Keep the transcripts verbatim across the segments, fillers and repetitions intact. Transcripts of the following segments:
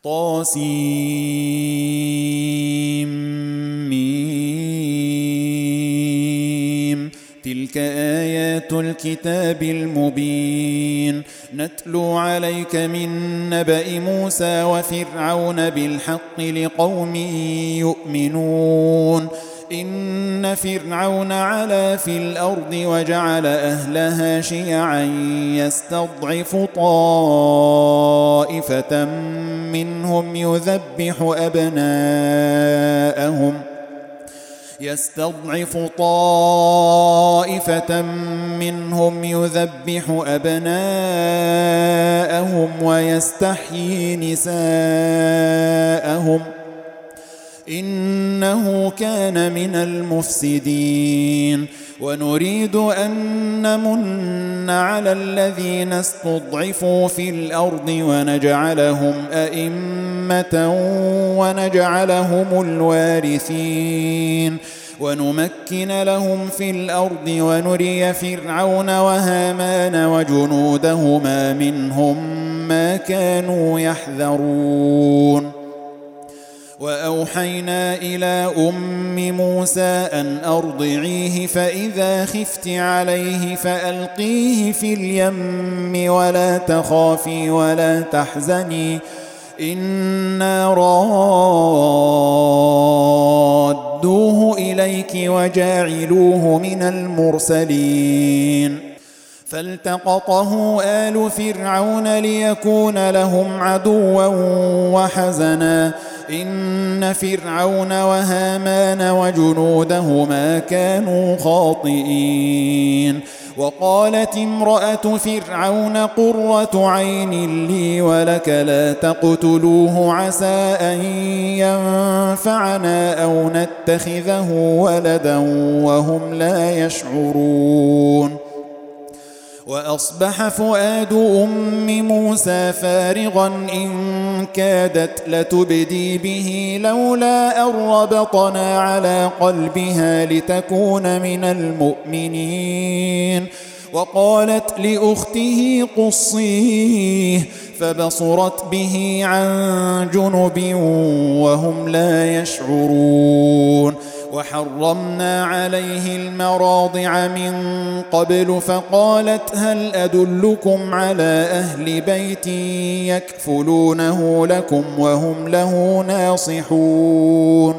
طاسيم تلك آيات الكتاب المبين نتلو عليك من نبأ موسى وفرعون بالحق لقوم يؤمنون إن فرعون علا في الأرض وجعل أهلها شيعا يستضعف طائفة منهم يذبح أبناءهم يستضعف طائفة منهم يذبح أبناءهم ويستحيي نساءهم إنه كان من المفسدين ونريد أن نمن على الذين استضعفوا في الأرض ونجعلهم أئمة ونجعلهم الوارثين ونمكن لهم في الأرض ونري فرعون وهامان وجنودهما منهم ما كانوا يحذرون وأوحينا إلى أم موسى أن أرضعيه فإذا خفت عليه فألقيه في اليم ولا تخافي ولا تحزني إنا رادوه إليك وجاعلوه من المرسلين فالتقطه آل فرعون ليكون لهم عدوا وحزنا إن فرعون وهامان وجنودهما كانوا خاطئين وقالت امرأة فرعون قرة عين لي ولك لا تقتلوه عسى أن ينفعنا أو نتخذه ولدا وهم لا يشعرون وأصبح فؤاد أم موسى فارغا إن كادت لتبدي به لولا أن ربطنا على قلبها لتكون من المؤمنين وقالت لأخته قصيه فبصرت به عن جنب وهم لا يشعرون وحرمنا عليه المراضع من قبل فقالت هل أدلكم على أهل بيت يكفلونه لكم وهم له ناصحون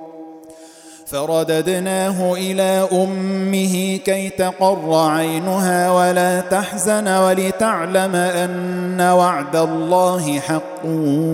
فرددناه إلى أمه كي تقر عينها ولا تحزن ولتعلم أن وعد الله حق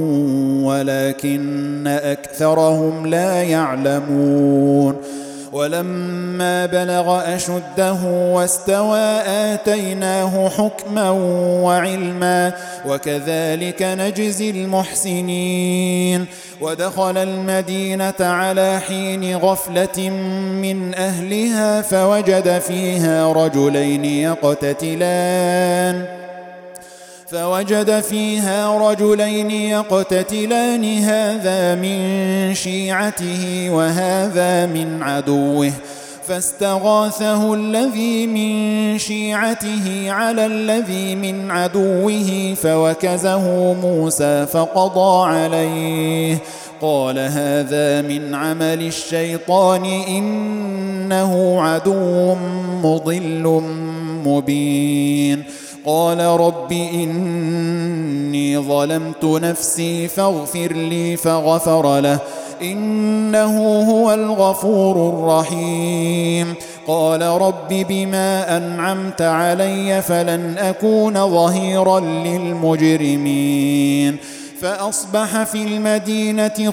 ولكن أكثرهم لا يعلمون ولما بلغ أشده واستوى آتيناه حكما وعلما وكذلك نجزي المحسنين ودخل المدينة على حين غفلة من أهلها فوجد فيها رجلين يقتتلان فوجد فيها رجلين يقتتلان هذا من شيعته وهذا من عدوه فاستغاثه الذي من شيعته على الذي من عدوه فوكزه موسى فقضى عليه قال هذا من عمل الشيطان إنه عدو مضل مبين قال رب إني ظلمت نفسي فاغفر لي فغفر له إنه هو الغفور الرحيم قال رب بما أنعمت علي فلن أكون ظهيرا للمجرمين فأصبح في المدينة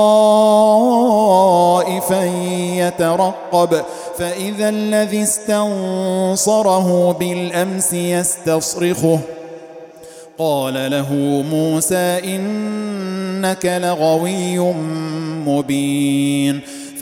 خائفا يترقب فإذا الذي استنصره بالأمس يستصرخه قال له موسى إنك لغوي مبين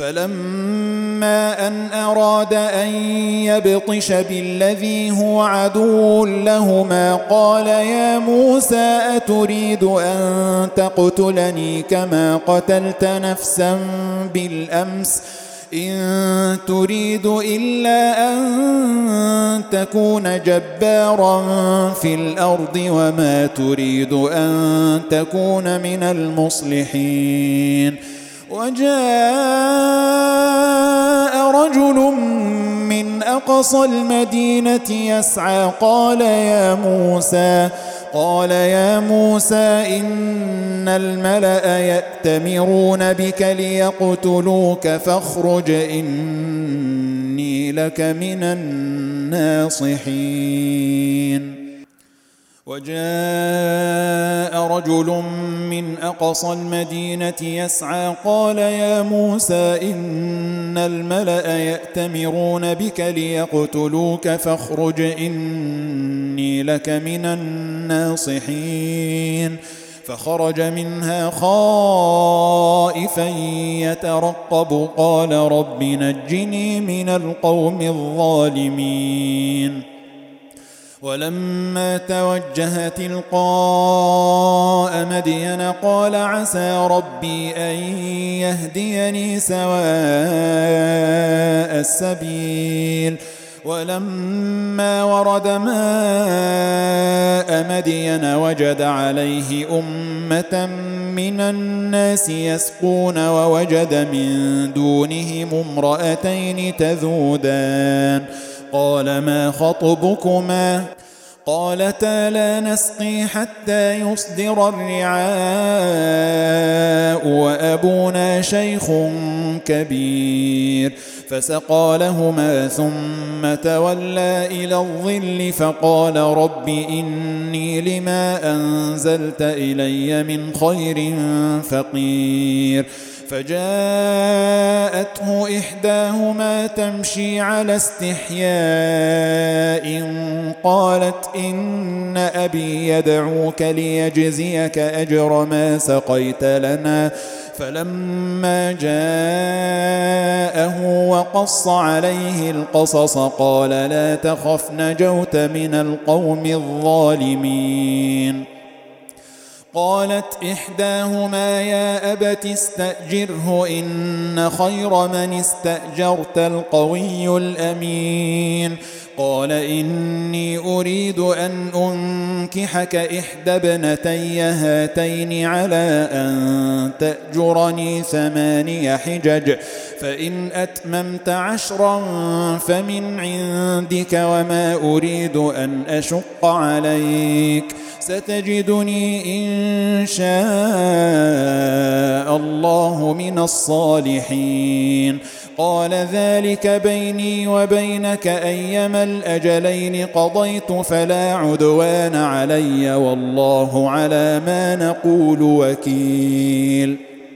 فلما أن أراد أن يبطش بالذي هو عدو لهما قال يا موسى أتريد أن تقتلني كما قتلت نفسا بالأمس إن تريد إلا أن تكون جبارا في الأرض وما تريد أن تكون من المصلحين. وجاء رجل من أقصى المدينة يسعى قال يا موسى قال يا موسى إن الملأ يأتمرون بك ليقتلوك فاخرج إني لك من الناصحين. وجاء رجل من أقصى المدينة يسعى قال يا موسى إن الملأ يأتمرون بك ليقتلوك فاخرج إني لك من الناصحين. فخرج منها خائفا يترقب قال رب نجني من القوم الظالمين. ولما توجه تلقاء مدين قال عسى ربي أن يهديني سواء السبيل. ولما ورد ماء مدين وجد عليه أمة من الناس يسقون ووجد من دونهم امرأتين تذودان قال ما خطبكما قالتا لا نسقي حتى يصدر الرعاء وأبونا شيخ كبير. فسقى لهما ثم تولى إلى الظل فقال رب إني لما أنزلت إلي من خير فقير. فجاءته إحداهما تمشي على استحياء قالت إن أبي يدعوك ليجزيك أجر ما سقيت لنا. فلما جاءه وقص عليه القصص قال لا تخف نجوت من القوم الظالمين. قالت إحداهما يا أبت استأجره إن خير من استأجرت القوي الأمين. قال إني أريد أن أنكحك إحدى ابنتي هاتين على أن تأجرني ثماني حجج فإن أتممت عشرا فمن عندك وما أريد أن أشق عليك ستجدني إن شاء الله من الصالحين. قال ذلك بيني وبينك أيما الأجلين قضيت فلا عدوان علي والله على ما نقول وكيل.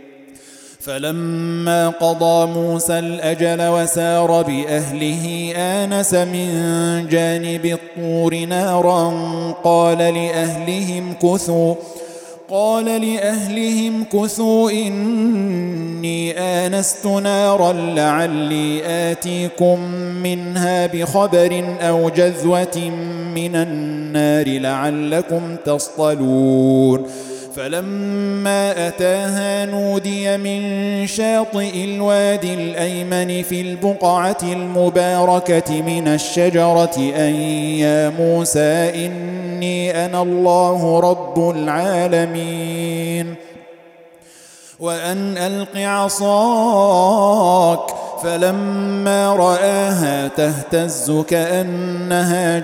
فلما قضى موسى الأجل وسار بأهله آنس من جانب الطور نارا قال لأهلهم كثوا قال لأهلهم كثوا إني آنست نارا لعلي آتيكم منها بخبر أو جذوة من النار لعلكم تصطلون. فلما أتاها نودي من شاطئ الوادي الأيمن في البقعة المباركة من الشجرة أن يا موسى إني أنا الله رب العالمين وأن ألق عصاك. فلما رآها تهتز كأنها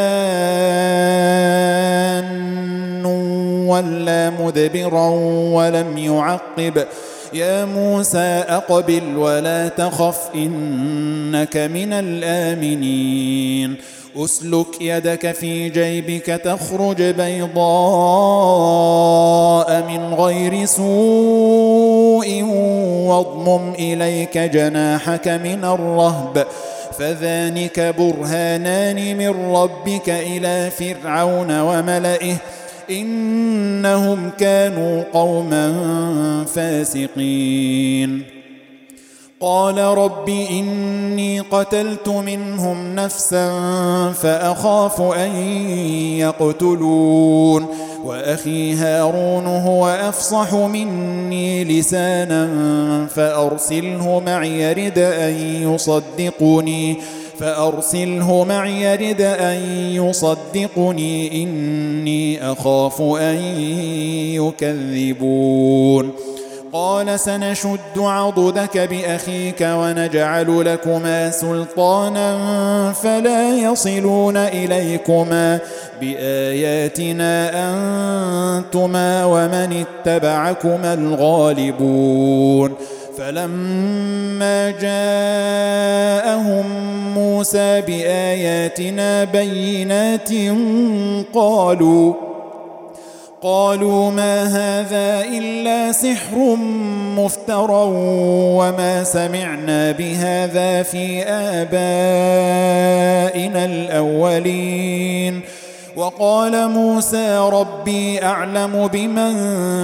جان ولا مدبرا ولم يعقب يا موسى أقبل ولا تخف إنك من الآمنين. أسلك يدك في جيبك تخرج بيضاء من غير سوء واضمم إليك جناحك من الرهب فذلك برهانان من ربك إلى فرعون وملئه إنهم كانوا قوما فاسقين. قال رب إني قتلت منهم نفسا فأخاف أن يقتلون. وأخي هارون هو أفصح مني لسانا فأرسله معي يرد أن يصدقني فأرسله معي يرد أن يصدقني إني أخاف أن يكذبون. قال سنشد عضدك بأخيك ونجعل لكما سلطانا فلا يصلون إليكما بآياتنا أنتما ومن اتبعكما الغالبون. فلما جاءهم موسى بآياتنا بينات قالوا قالوا ما هذا إلا سحر مفترى وما سمعنا بهذا في آبائنا الأولين. وقال موسى ربي أعلم بمن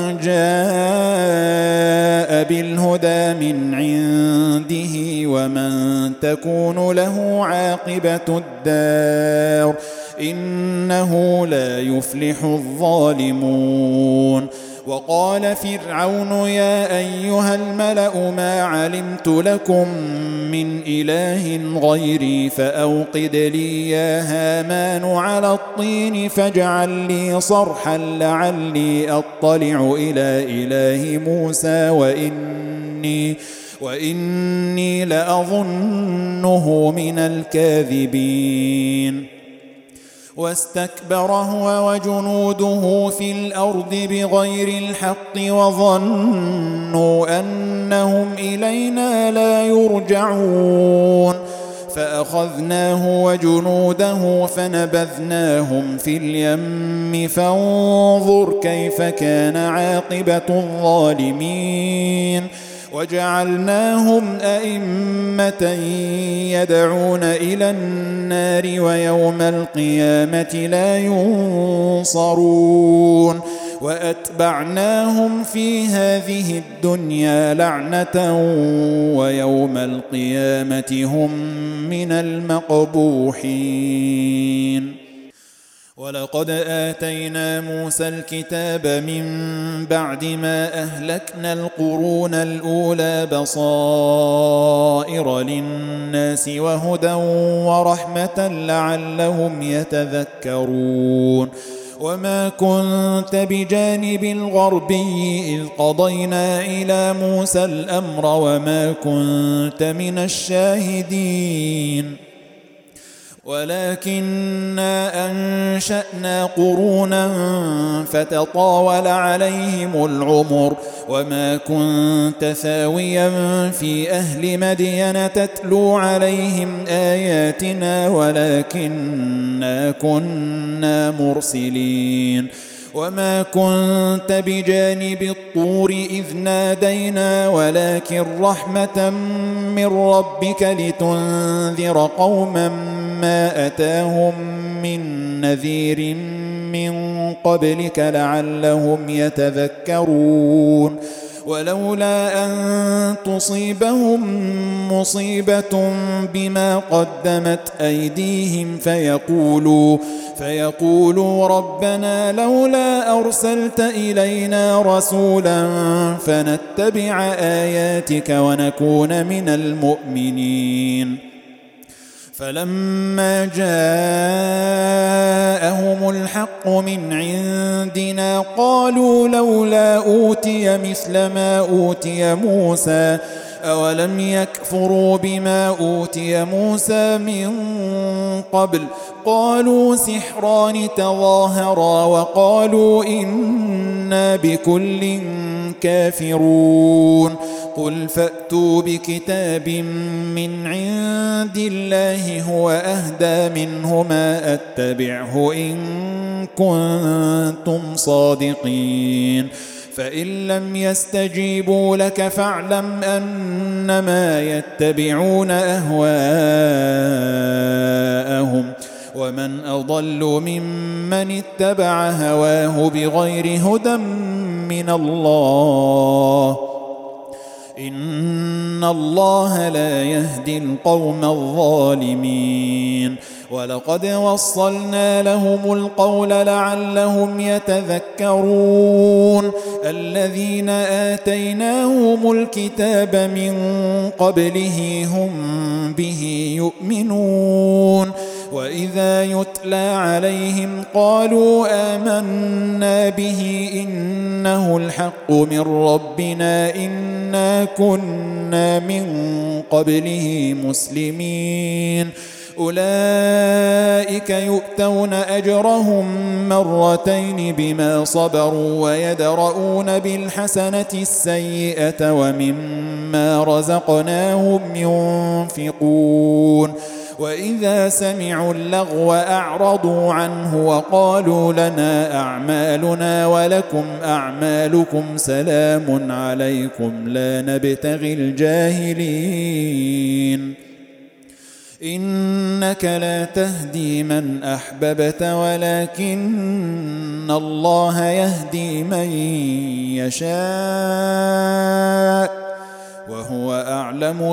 جاء بالهدى من عنده ومن تكون له عاقبة الدار إنه لا يفلح الظالمون. وقال فرعون يا أيها الملأ ما علمت لكم من إله غيري فأوقد لي يا هامان على الطين فاجعل لي صرحا لعلي أطلع إلى إله موسى وإني, وإني لأظنه من الكاذبين. واستكبر هو وجنوده في الأرض بغير الحق وظنوا أنهم إلينا لا يرجعون فأخذناه وجنوده فنبذناهم في اليم فانظر كيف كان عاقبة الظالمين. وجعلناهم أئمة يدعون إلى النار ويوم القيامة لا ينصرون. وأتبعناهم في هذه الدنيا لعنة ويوم القيامة هم من المقبوحين. ولقد آتينا موسى الكتاب من بعد ما أهلكنا القرون الأولى بصائر للناس وهدى ورحمة لعلهم يتذكرون. وما كنت بجانب الغربي إذ قضينا إلى موسى الأمر وما كنت من الشاهدين ولكننا أنشأنا قرونا فتطاول عليهم العمر وما كنت ثاويا في أهل مدين تتلو عليهم آياتنا ولكننا كنا مرسلين. وما كنت بجانب الطور إذ نادينا ولكن رحمة من ربك لتنذر قوما ما أتاهم من نذير من قبلك لعلهم يتذكرون. ولولا أن تصيبهم مصيبة بما قدمت أيديهم فيقولوا فيقولوا ربنا لولا أرسلت إلينا رسولا فنتبع آياتك ونكون من المؤمنين. فلما جاءهم الحق من عندنا قالوا لولا أوتي مثل ما أوتي موسى أولم يكفروا بما أوتي موسى من قبل قالوا سحران تظاهرا وقالوا إنا بكل كافرون. قل فأتوا بكتاب من عند الله هو أهدى منهما أتبعه إن كنتم صادقين. فإن لم يستجيبوا لك فاعلم أنما يتبعون أهواءهم ومن أضل ممن اتبع هواه بغير هدى من الله إن الله لا يهدي القوم الظالمين. ولقد وصلنا لهم القول لعلهم يتذكرون الذين آتيناهم الكتاب من قبله هم به يؤمنون وإذا يتلى عليهم قالوا آمنا به إنه الحق من ربنا إنا كنا من قبله مسلمين أولئك يؤتون أجرهم مرتين بما صبروا ويدرؤون بالحسنة السيئة ومما رزقناهم ينفقون وإذا سمعوا اللغو أعرضوا عنه وقالوا لنا أعمالنا ولكم أعمالكم سلام عليكم لا نبتغي الجاهلين إنك لا تهدي من أحببت ولكن الله يهدي من يشاء وهو أعلم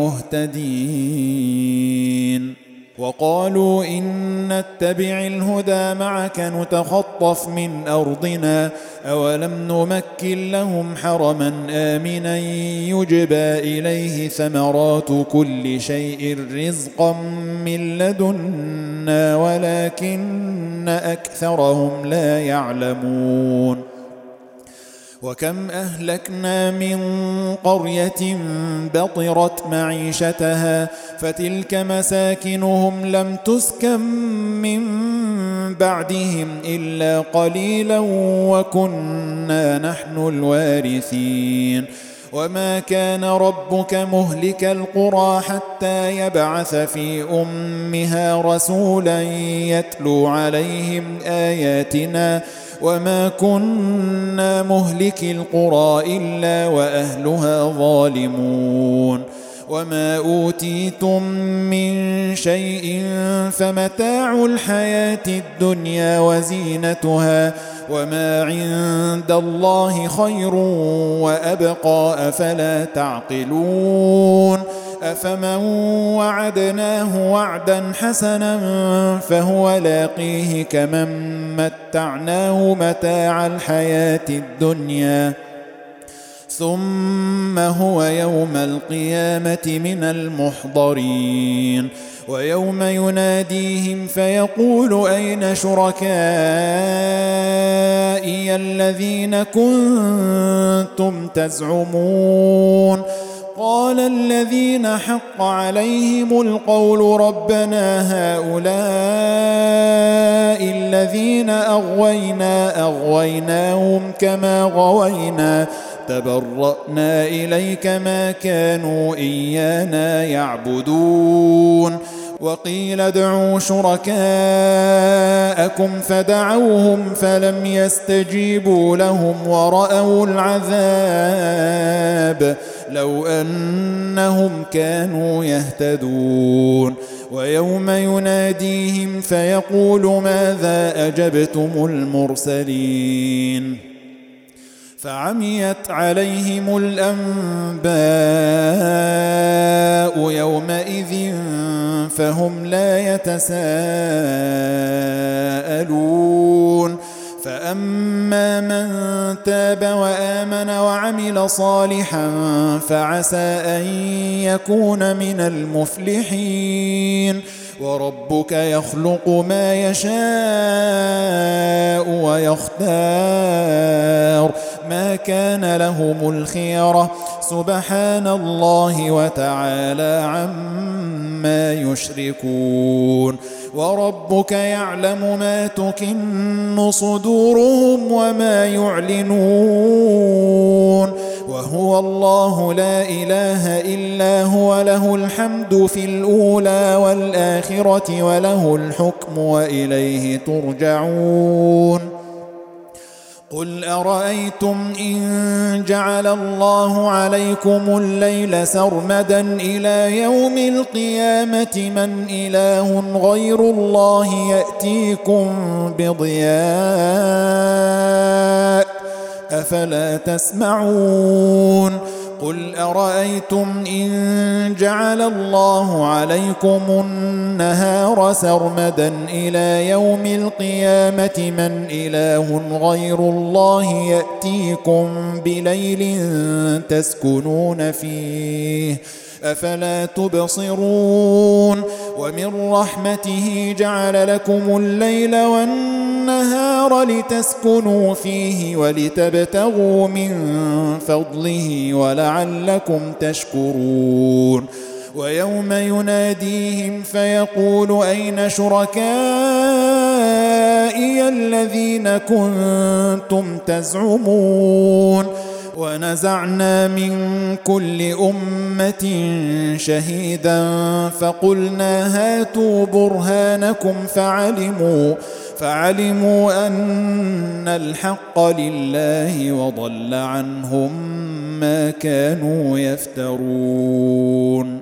بالمهتدين وقالوا إن نتبع الهدى معك نتخطف من أرضنا أولم نمكن لهم حرما آمنا يجبى إليه ثمرات كل شيء رزقا من لدنا ولكن أكثرهم لا يعلمون وكم أهلكنا من قرية بطرت معيشتها فتلك مساكنهم لم تسكن من بعدهم إلا قليلا وكنا نحن الوارثين وما كان ربك مهلك القرى حتى يبعث في أمها رسولا يتلو عليهم آياتنا وما كنا مهلك القرى إلا وأهلها ظالمون وما أوتيتم من شيء فمتاع الحياة الدنيا وزينتها وما عند الله خير وأبقى أفلا تعقلون أفمن وعدناه وعدا حسنا فهو لاقيه كمن متعناه متاع الحياة الدنيا ثم هو يوم القيامة من المحضرين ويوم يناديهم فيقول أين شركائي الذين كنتم تزعمون قال الذين حق عليهم القول ربنا هؤلاء الذين أغوينا أغويناهم كما غوينا تبرأنا إليك ما كانوا إيانا يعبدون وقيل ادعوا شركاءكم فدعوهم فلم يستجيبوا لهم ورأوا العذاب لو أنهم كانوا يهتدون ويوم يناديهم فيقول ماذا أجبتم المرسلين فعميت عليهم الأنباء يومئذ فهم لا يتساءلون فأما من تاب وآمن وعمل صالحا فعسى أن يكون من المفلحين وربك يخلق ما يشاء ويختار ما كان لهم الخيرة سبحان الله وتعالى عما يشركون وربك يعلم ما تكن صدورهم وما يعلنون وهو الله لا إله إلا هو له الحمد في الأولى والآخرة وله الحكم وإليه ترجعون قل أرأيتم إن جعل الله عليكم الليل سرمدا إلى يوم القيامة من إله غير الله يأتيكم بضياء أفلا تسمعون قل أرأيتم إن جعل الله عليكم النهار سرمدا إلى يوم القيامة من إله غير الله يأتيكم بليل تسكنون فيه أفلا تبصرون ومن رحمته جعل لكم الليل والنهار لتسكنوا فيه ولتبتغوا من فضله ولعلكم تشكرون ويوم يناديهم فيقول أين شركائي الذين كنتم تزعمون ونزعنا من كل أمة شهيدا فقلنا هاتوا برهانكم فعلموا فعلموا أن الحق لله وضل عنهم ما كانوا يفترون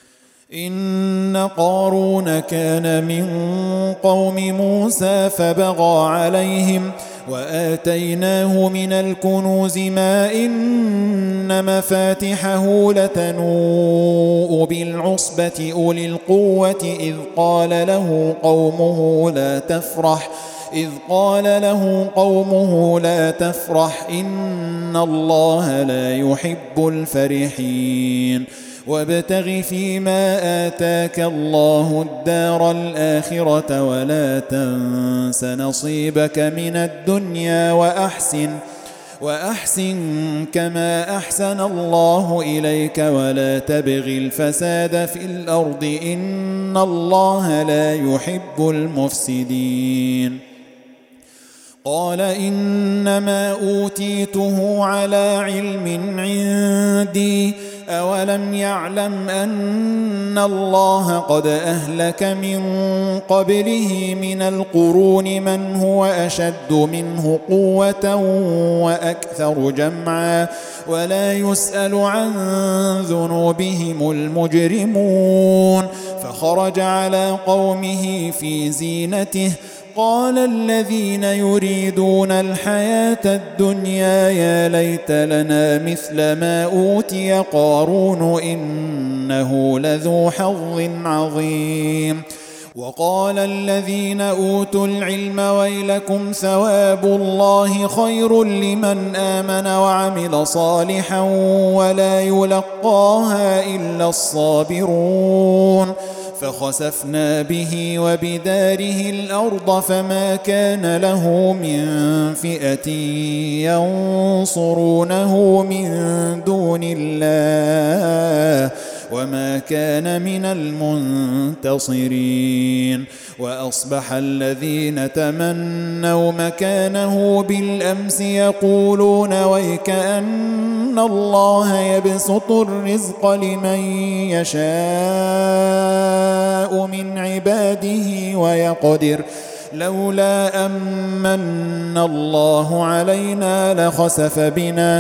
إن قارون كان من قوم موسى فبغى عليهم وآتيناه من الكنوز ما إن مفاتحه لتنوء بالعصبة أولي القوة إذ قال له قومه لا تفرح إذ قال له قومه لا تفرح إن الله لا يحب الفرحين وابتغ فيما آتاك الله الدار الآخرة ولا تنس نصيبك من الدنيا وأحسن وأحسن كما أحسن الله إليك ولا تبغ الفساد في الأرض إن الله لا يحب المفسدين قال إنما أوتيته على علم عندي أولم يعلم أن الله قد أهلك من قبله من القرون من هو أشد منه قوة وأكثر جمعا ولا يسأل عن ذنوبهم المجرمون فخرج على قومه في زينته قال الذين يريدون الحياة الدنيا يا ليت لنا مثل ما أوتي قارون إنه لذو حظ عظيم وقال الذين أوتوا العلم ويلكم ثواب الله خير لمن آمن وعمل صالحا ولا يلقاها إلا الصابرون فخسفنا به وبداره الأرض فما كان له من فئة ينصرونه من دون الله وما كان من المنتصرين وأصبح الذين تمنوا مكانه بالأمس يقولون ويكأن الله يبسط الرزق لمن يشاء من عباده ويقدر لولا أمن الله علينا لخسف بنا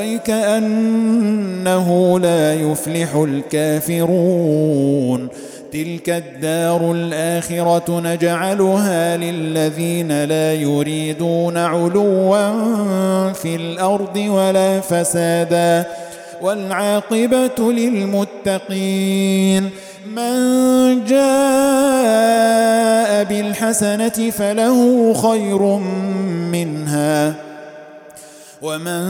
ويكأنه لا يفلح الكافرون تلك الدار الآخرة نجعلها للذين لا يريدون علوا في الأرض ولا فسادا والعاقبة للمتقين من جاء بالحسنة فله خير منها ومن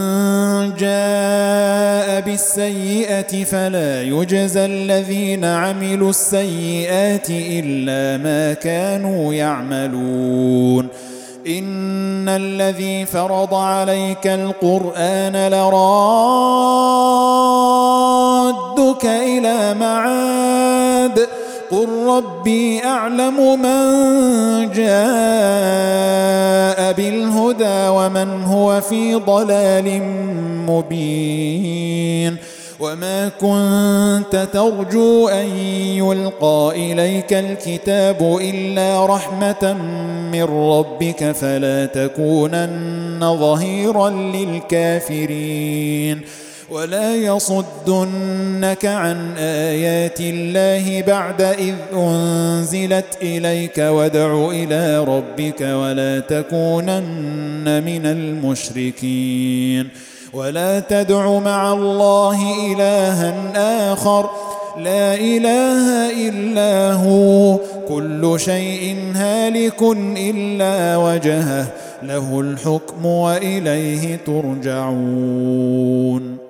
جاء بالسيئة فلا يجزى الذين عملوا السيئات إلا ما كانوا يعملون إن الذي فرض عليك القرآن لرادك إلى معاد قل ربي أعلم من جاء بالهدى ومن هو في ضلال مبين وما كنت ترجو أن يلقى إليك الكتاب إلا رحمة من ربك فلا تكونن ظهيرا للكافرين ولا يصدنك عن آيات الله بعد إذ أنزلت إليك وادع إلى ربك ولا تكونن من المشركين ولا تدع مع الله إلها آخر لا إله إلا هو كل شيء هالك إلا وجهه له الحكم وإليه ترجعون.